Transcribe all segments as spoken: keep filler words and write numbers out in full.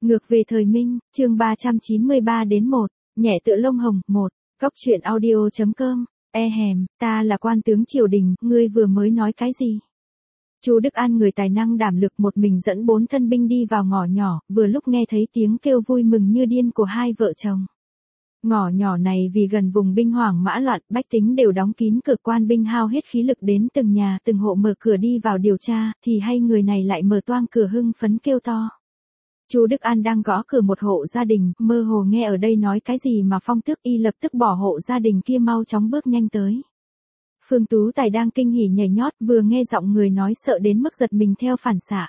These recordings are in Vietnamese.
Ngược về thời Minh, chương ba trăm chín mươi ba đến một, nhẹ tựa lông hồng, một, Cóc truyện audio.com, e hèm, ta là quan tướng triều đình, ngươi vừa mới nói cái gì? Chu Đức An người tài năng đảm lực một mình dẫn bốn thân binh đi vào ngõ nhỏ, vừa lúc nghe thấy tiếng kêu vui mừng như điên của hai vợ chồng. Ngõ nhỏ này vì gần vùng binh hoảng mã loạn, bách tính đều đóng kín cửa, quan binh hao hết khí lực đến từng nhà, từng hộ mở cửa đi vào điều tra, thì hay người này lại mở toang cửa hưng phấn kêu to. Chu Đức An đang gõ cửa một hộ gia đình, mơ hồ nghe ở đây nói cái gì mà phong tước, y lập tức bỏ hộ gia đình kia mau chóng bước nhanh tới. Phương Tú Tài đang kinh hỉ nhảy nhót, vừa nghe giọng người nói sợ đến mức giật mình theo phản xạ.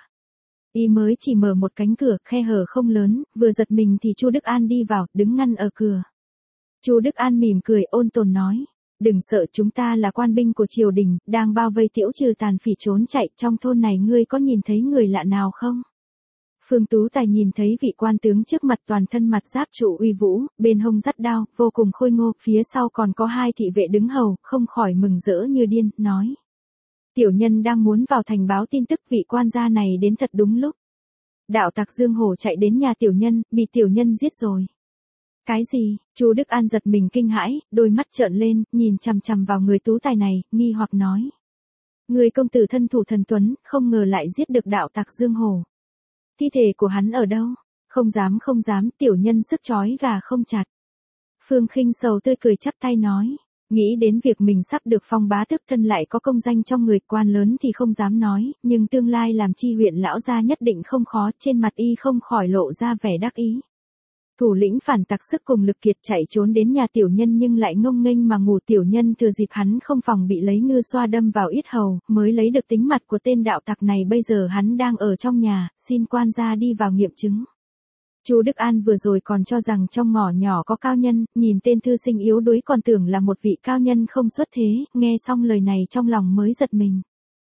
Y mới chỉ mở một cánh cửa, khe hở không lớn, vừa giật mình thì Chu Đức An đi vào, đứng ngăn ở cửa. Chu Đức An mỉm cười ôn tồn nói, đừng sợ, chúng ta là quan binh của triều đình, đang bao vây Tiễu Trừ tàn phỉ trốn chạy, trong thôn này ngươi có nhìn thấy người lạ nào không? Phương Tú Tài nhìn thấy vị quan tướng trước mặt toàn thân mặt giáp trụ uy vũ, bên hông dắt đao, vô cùng khôi ngô, phía sau còn có hai thị vệ đứng hầu, không khỏi mừng rỡ như điên, nói. Tiểu nhân đang muốn vào thành báo tin tức, vị quan gia này đến thật đúng lúc. Đạo tặc Dương Hổ chạy đến nhà tiểu nhân, bị tiểu nhân giết rồi. Cái gì? Chu Đức An giật mình kinh hãi, đôi mắt trợn lên, nhìn chằm chằm vào người Tú Tài này, nghi hoặc nói. Người công tử thân thủ thần tuấn, không ngờ lại giết được đạo tặc Dương Hổ. Thi thể của hắn ở đâu? Không dám không dám, tiểu nhân sức chói gà không chặt. Phương Khinh sầu tươi cười chắp tay nói, nghĩ đến việc mình sắp được phong bá tước, thân lại có công danh trong người, quan lớn thì không dám nói, nhưng tương lai làm chi huyện lão gia nhất định không khó, trên mặt y không khỏi lộ ra vẻ đắc ý. Thủ lĩnh phản tặc sức cùng lực kiệt chạy trốn đến nhà tiểu nhân nhưng lại ngông nghênh mà ngủ, tiểu nhân thừa dịp hắn không phòng bị lấy ngư xoa đâm vào yết hầu, mới lấy được tính mặt của tên đạo tặc này, bây giờ hắn đang ở trong nhà, xin quan gia đi vào nghiệm chứng. Chu Đức An vừa rồi còn cho rằng trong ngõ nhỏ có cao nhân, nhìn tên thư sinh yếu đuối còn tưởng là một vị cao nhân không xuất thế, nghe xong lời này trong lòng mới giật mình.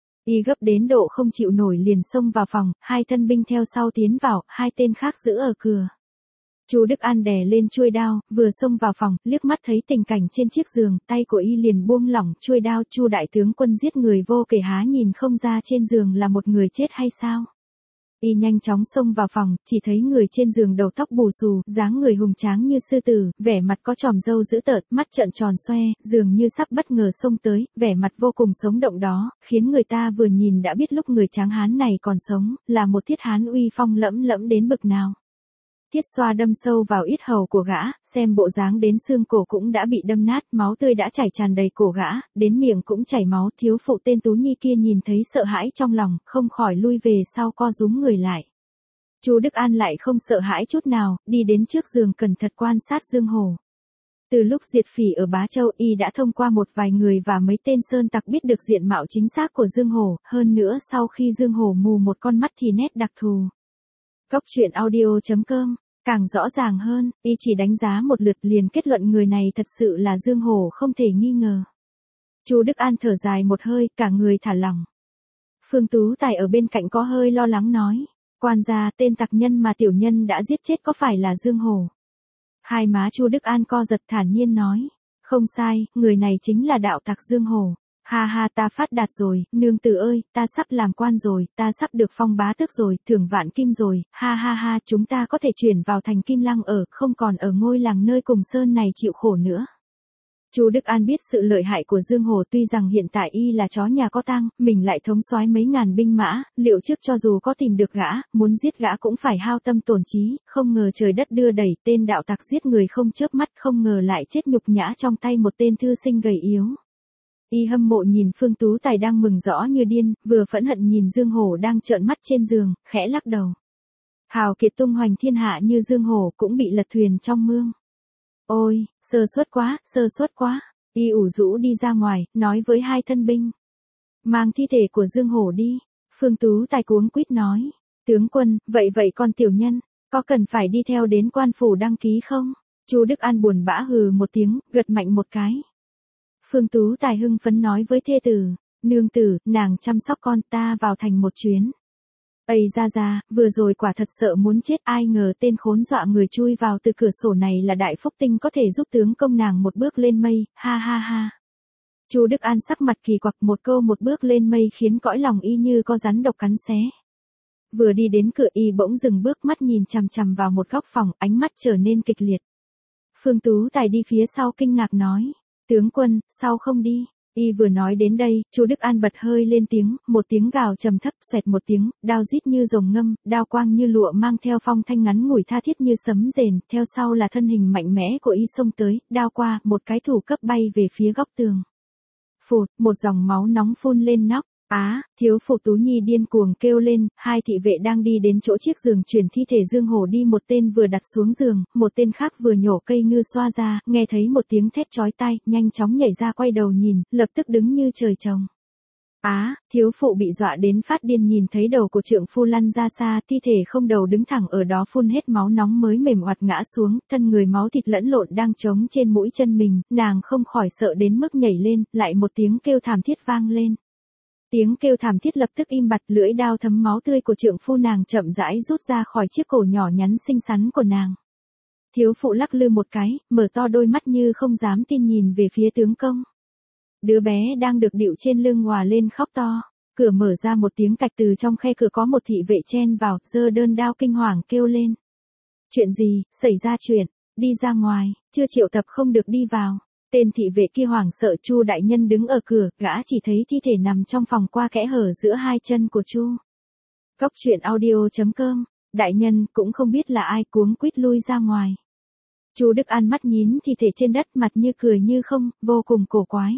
Y gấp đến độ không chịu nổi liền xông vào phòng, hai thân binh theo sau tiến vào, hai tên khác giữ ở cửa. Chu Đức An đè lên chuôi đao, vừa xông vào phòng, liếc mắt thấy tình cảnh trên chiếc giường, tay của y liền buông lỏng chuôi đao. Chu đại tướng quân giết người vô kể, há nhìn không ra trên giường là một người chết hay sao? Y nhanh chóng xông vào phòng, chỉ thấy người trên giường đầu tóc bù xù, dáng người hùng tráng như sư tử, vẻ mặt có chòm râu dữ tợn, mắt trợn tròn xoe, dường như sắp bất ngờ xông tới, vẻ mặt vô cùng sống động đó, khiến người ta vừa nhìn đã biết lúc người tráng hán này còn sống, là một thiết hán uy phong lẫm lẫm đến bực nào. Thiết xoa đâm sâu vào yết hầu của gã, xem bộ dáng đến xương cổ cũng đã bị đâm nát, máu tươi đã chảy tràn đầy cổ gã, đến miệng cũng chảy máu. Thiếu phụ tên Tú Nhi kia nhìn thấy sợ hãi trong lòng, không khỏi lui về sau co rúm người lại. Chu Đức An lại không sợ hãi chút nào, đi đến trước giường cẩn thận quan sát Dương Hổ. Từ lúc diệt phỉ ở Bá Châu, y đã thông qua một vài người và mấy tên sơn tặc biết được diện mạo chính xác của Dương Hổ, hơn nữa sau khi Dương Hổ mù một con mắt thì nét đặc thù. Cóc truyện audio.com, càng rõ ràng hơn, y chỉ đánh giá một lượt liền kết luận người này thật sự là Dương Hổ không thể nghi ngờ. Chu Đức An thở dài một hơi, cả người thả lỏng. Phương Tú Tài ở bên cạnh có hơi lo lắng nói, quan gia, tên tặc nhân mà tiểu nhân đã giết chết có phải là Dương Hổ? Hai má Chu Đức An co giật, thản nhiên nói, không sai, người này chính là đạo tặc Dương Hổ. Ha ha, ta phát đạt rồi, nương tử ơi, ta sắp làm quan rồi, ta sắp được phong bá tước rồi, thưởng vạn kim rồi, ha ha ha, chúng ta có thể chuyển vào thành Kim Lăng ở, không còn ở ngôi làng nơi cùng sơn này chịu khổ nữa. Chu Đức An biết sự lợi hại của Dương Hổ, tuy rằng hiện tại y là chó nhà có tang, mình lại thống soái mấy ngàn binh mã, liệu trước cho dù có tìm được gã, muốn giết gã cũng phải hao tâm tổn trí, không ngờ trời đất đưa đẩy, tên đạo tặc giết người không chớp mắt, không ngờ lại chết nhục nhã trong tay một tên thư sinh gầy yếu. Y hâm mộ nhìn Phương Tú Tài đang mừng rõ như điên, vừa phẫn hận nhìn Dương Hổ đang trợn mắt trên giường, khẽ lắc đầu. Hào kiệt tung hoành thiên hạ như Dương Hổ cũng bị lật thuyền trong mương. Ôi, sơ suất quá, sơ suất quá. Y ủ rũ đi ra ngoài, nói với hai thân binh. Mang thi thể của Dương Hổ đi. Phương Tú Tài cuống quýt nói. Tướng quân, vậy vậy con tiểu nhân, có cần phải đi theo đến quan phủ đăng ký không? Chu Đức An buồn bã hừ một tiếng, gật mạnh một cái. Phương Tú Tài hưng phấn nói với thê tử, nương tử, nàng chăm sóc con, ta vào thành một chuyến. Ây ra ra, vừa rồi quả thật sợ muốn chết, ai ngờ tên khốn dọa người chui vào từ cửa sổ này là Đại Phúc Tinh có thể giúp tướng công nàng một bước lên mây, ha ha ha. Chu Đức An sắc mặt kỳ quặc, một câu một bước lên mây khiến cõi lòng y như có rắn độc cắn xé. Vừa đi đến cửa y bỗng dừng bước, mắt nhìn chằm chằm vào một góc phòng, ánh mắt trở nên kịch liệt. Phương Tú Tài đi phía sau kinh ngạc nói, tướng quân, sao không đi? Y vừa nói đến đây, Chu Đức An bật hơi lên tiếng, một tiếng gào trầm thấp, xoẹt một tiếng, đao rít như rồng ngâm, đao quang như lụa mang theo phong thanh ngắn ngủi tha thiết như sấm rền, theo sau là thân hình mạnh mẽ của Y xông tới, đao qua, một cái thủ cấp bay về phía góc tường. Phụt, một dòng máu nóng phun lên nóc. Á, thiếu phụ Tú Nhi điên cuồng kêu lên, hai thị vệ đang đi đến chỗ chiếc giường chuyển thi thể Dương Hổ đi, một tên vừa đặt xuống giường, một tên khác vừa nhổ cây ngư xoa ra, nghe thấy một tiếng thét chói tai, nhanh chóng nhảy ra quay đầu nhìn, lập tức đứng như trời trồng. Á, thiếu phụ bị dọa đến phát điên, nhìn thấy đầu của trượng phu lăn ra xa, thi thể không đầu đứng thẳng ở đó phun hết máu nóng mới mềm oặt ngã xuống, thân người máu thịt lẫn lộn đang trống trên mũi chân mình, nàng không khỏi sợ đến mức nhảy lên, lại một tiếng kêu thảm thiết vang lên. Tiếng kêu thảm thiết lập tức im bặt, lưỡi đao thấm máu tươi của trượng phu nàng chậm rãi rút ra khỏi chiếc cổ nhỏ nhắn xinh xắn của nàng. Thiếu phụ lắc lư một cái, mở to đôi mắt như không dám tin nhìn về phía tướng công. Đứa bé đang được địu trên lưng òa lên khóc to. Cửa mở ra một tiếng cạch, từ trong khe cửa có một thị vệ chen vào, giơ đơn đao kinh hoàng kêu lên. Chuyện gì, xảy ra chuyện, đi ra ngoài, chưa triệu tập không được đi vào. Tên thị vệ kia hoảng sợ. Chu đại nhân đứng ở cửa, gã chỉ thấy thi thể nằm trong phòng qua kẽ hở giữa hai chân của Chu. Cốc truyện audio chấm com, đại nhân cũng không biết là ai cuống quýt lui ra ngoài. Chu Đức An mắt nhín thi thể trên đất, mặt như cười như không, vô cùng cổ quái.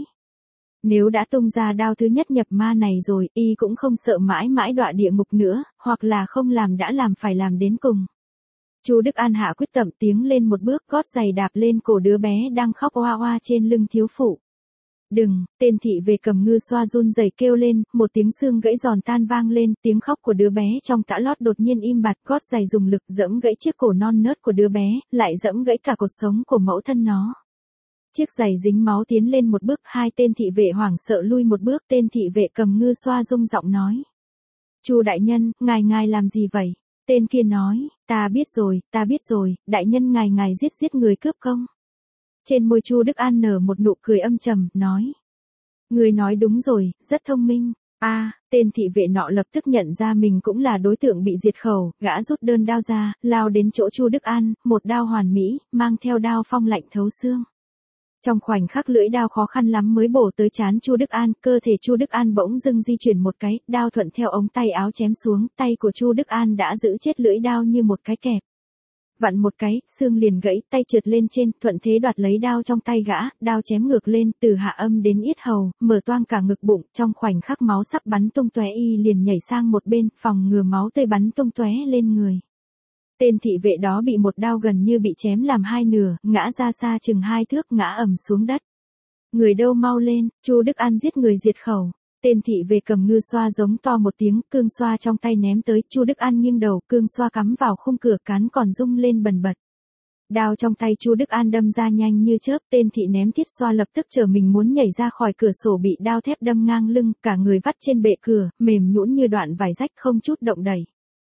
Nếu đã tung ra đao thứ nhất nhập ma này rồi, y cũng không sợ mãi mãi đọa địa ngục nữa, hoặc là không làm đã làm phải làm đến cùng. Chu Đức An hạ quyết tâm tiến lên một bước, gót giày đạp lên cổ đứa bé đang khóc oa oa trên lưng thiếu phụ. Đừng, tên thị về cầm ngư xoa run rẩy kêu lên, một tiếng xương gãy giòn tan vang lên, tiếng khóc của đứa bé trong tã lót đột nhiên im bặt, gót giày dùng lực giẫm gãy chiếc cổ non nớt của đứa bé, lại giẫm gãy cả cột sống của mẫu thân nó. Chiếc giày dính máu tiến lên một bước, hai tên thị vệ hoảng sợ lui một bước, tên thị vệ cầm ngư xoa rung giọng nói. Chu đại nhân, ngài ngài làm gì vậy? Tên kia nói, ta biết rồi, ta biết rồi, đại nhân ngài ngài giết giết người cướp công. Trên môi Chu Đức An nở một nụ cười âm trầm, nói. Người nói đúng rồi, rất thông minh. A, à, tên thị vệ nọ lập tức nhận ra mình cũng là đối tượng bị diệt khẩu, gã rút đơn đao ra, lao đến chỗ Chu Đức An, một đao hoàn mỹ, mang theo đao phong lạnh thấu xương. Trong khoảnh khắc lưỡi đao khó khăn lắm mới bổ tới trán Chu Đức An, cơ thể Chu Đức An bỗng dưng di chuyển một cái, đao thuận theo ống tay áo chém xuống, tay của Chu Đức An đã giữ chết lưỡi đao như một cái kẹp. Vặn một cái, xương liền gãy, tay trượt lên trên, thuận thế đoạt lấy đao trong tay gã, đao chém ngược lên, từ hạ âm đến yết hầu, mở toang cả ngực bụng, trong khoảnh khắc máu sắp bắn tung tóe, y liền nhảy sang một bên, phòng ngừa máu tươi bắn tung tóe lên người. Tên thị vệ đó bị một đao gần như bị chém làm hai nửa, ngã ra xa chừng hai thước, ngã ầm xuống đất. Người đâu mau lên, Chu Đức An giết người diệt khẩu. Tên thị vệ cầm ngư xoa giống to một tiếng, cương xoa trong tay ném tới, Chu Đức An nghiêng đầu, cương xoa cắm vào khung cửa, cán còn rung lên bần bật. Đao trong tay Chu Đức An đâm ra nhanh như chớp, tên thị ném thiết xoa lập tức trở mình muốn nhảy ra khỏi cửa sổ, bị đao thép đâm ngang lưng, cả người vắt trên bệ cửa, mềm nhũn như đoạn vải rách, không chút động đậy.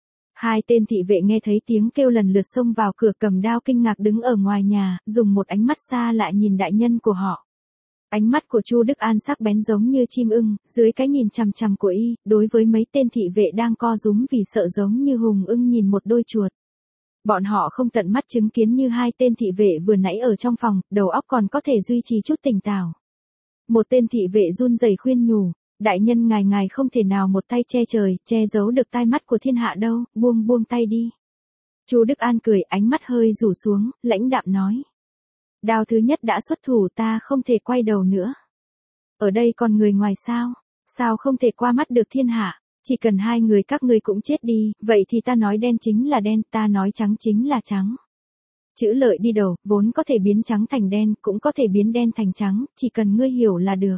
Hai tên thị vệ nghe thấy tiếng kêu lần lượt xông vào cửa, cầm đao kinh ngạc đứng ở ngoài nhà, dùng một ánh mắt xa lạ nhìn đại nhân của họ. Ánh mắt của Chu Đức An sắc bén giống như chim ưng, dưới cái nhìn chằm chằm của y, đối với mấy tên thị vệ đang co rúm vì sợ giống như hùng ưng nhìn một đôi chuột. Bọn họ không tận mắt chứng kiến như hai tên thị vệ vừa nãy ở trong phòng, đầu óc còn có thể duy trì chút tỉnh táo. Một tên thị vệ run rẩy khuyên nhủ, đại nhân ngài ngài không thể nào một tay che trời, che giấu được tai mắt của thiên hạ đâu, buông buông tay đi. Chu Đức An cười, ánh mắt hơi rủ xuống, lãnh đạm nói. Đao thứ nhất đã xuất thủ, ta không thể quay đầu nữa. Ở đây còn người ngoài sao? Sao không thể qua mắt được thiên hạ? Chỉ cần hai người các ngươi cũng chết đi, vậy thì ta nói đen chính là đen, ta nói trắng chính là trắng. Chữ lợi đi đầu, vốn có thể biến trắng thành đen, cũng có thể biến đen thành trắng, chỉ cần ngươi hiểu là được.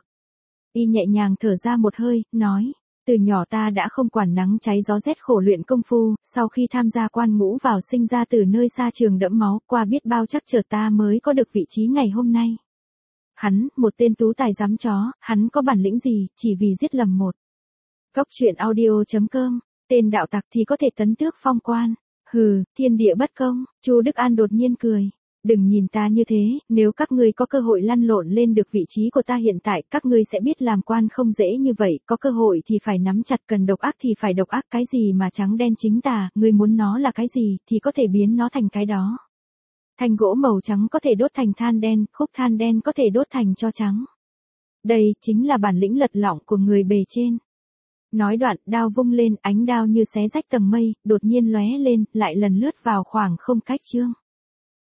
Y nhẹ nhàng thở ra một hơi, nói. Từ nhỏ ta đã không quản nắng cháy gió rét khổ luyện công phu, sau khi tham gia quan ngũ vào sinh ra từ nơi xa trường đẫm máu, qua biết bao trắc trở ta mới có được vị trí ngày hôm nay. Hắn, một tên tú tài giám chó, hắn có bản lĩnh gì, chỉ vì giết lầm một. Cốc truyện audio chấm com, tên đạo tặc thì có thể tấn tước phong quan. Hừ, thiên địa bất công, Chu Đức An đột nhiên cười. Đừng nhìn ta như thế, nếu các ngươi có cơ hội lăn lộn lên được vị trí của ta hiện tại, các ngươi sẽ biết làm quan không dễ như vậy, có cơ hội thì phải nắm chặt, cần độc ác thì phải độc ác, cái gì mà trắng đen chính tà, ngươi muốn nó là cái gì, thì có thể biến nó thành cái đó. Thanh gỗ màu trắng có thể đốt thành than đen, khúc than đen có thể đốt thành tro trắng. Đây chính là bản lĩnh lật lọng của người bề trên. Nói đoạn, đao vung lên, ánh đao như xé rách tầng mây, đột nhiên lóe lên, lại lần lướt vào khoảng không cách Trương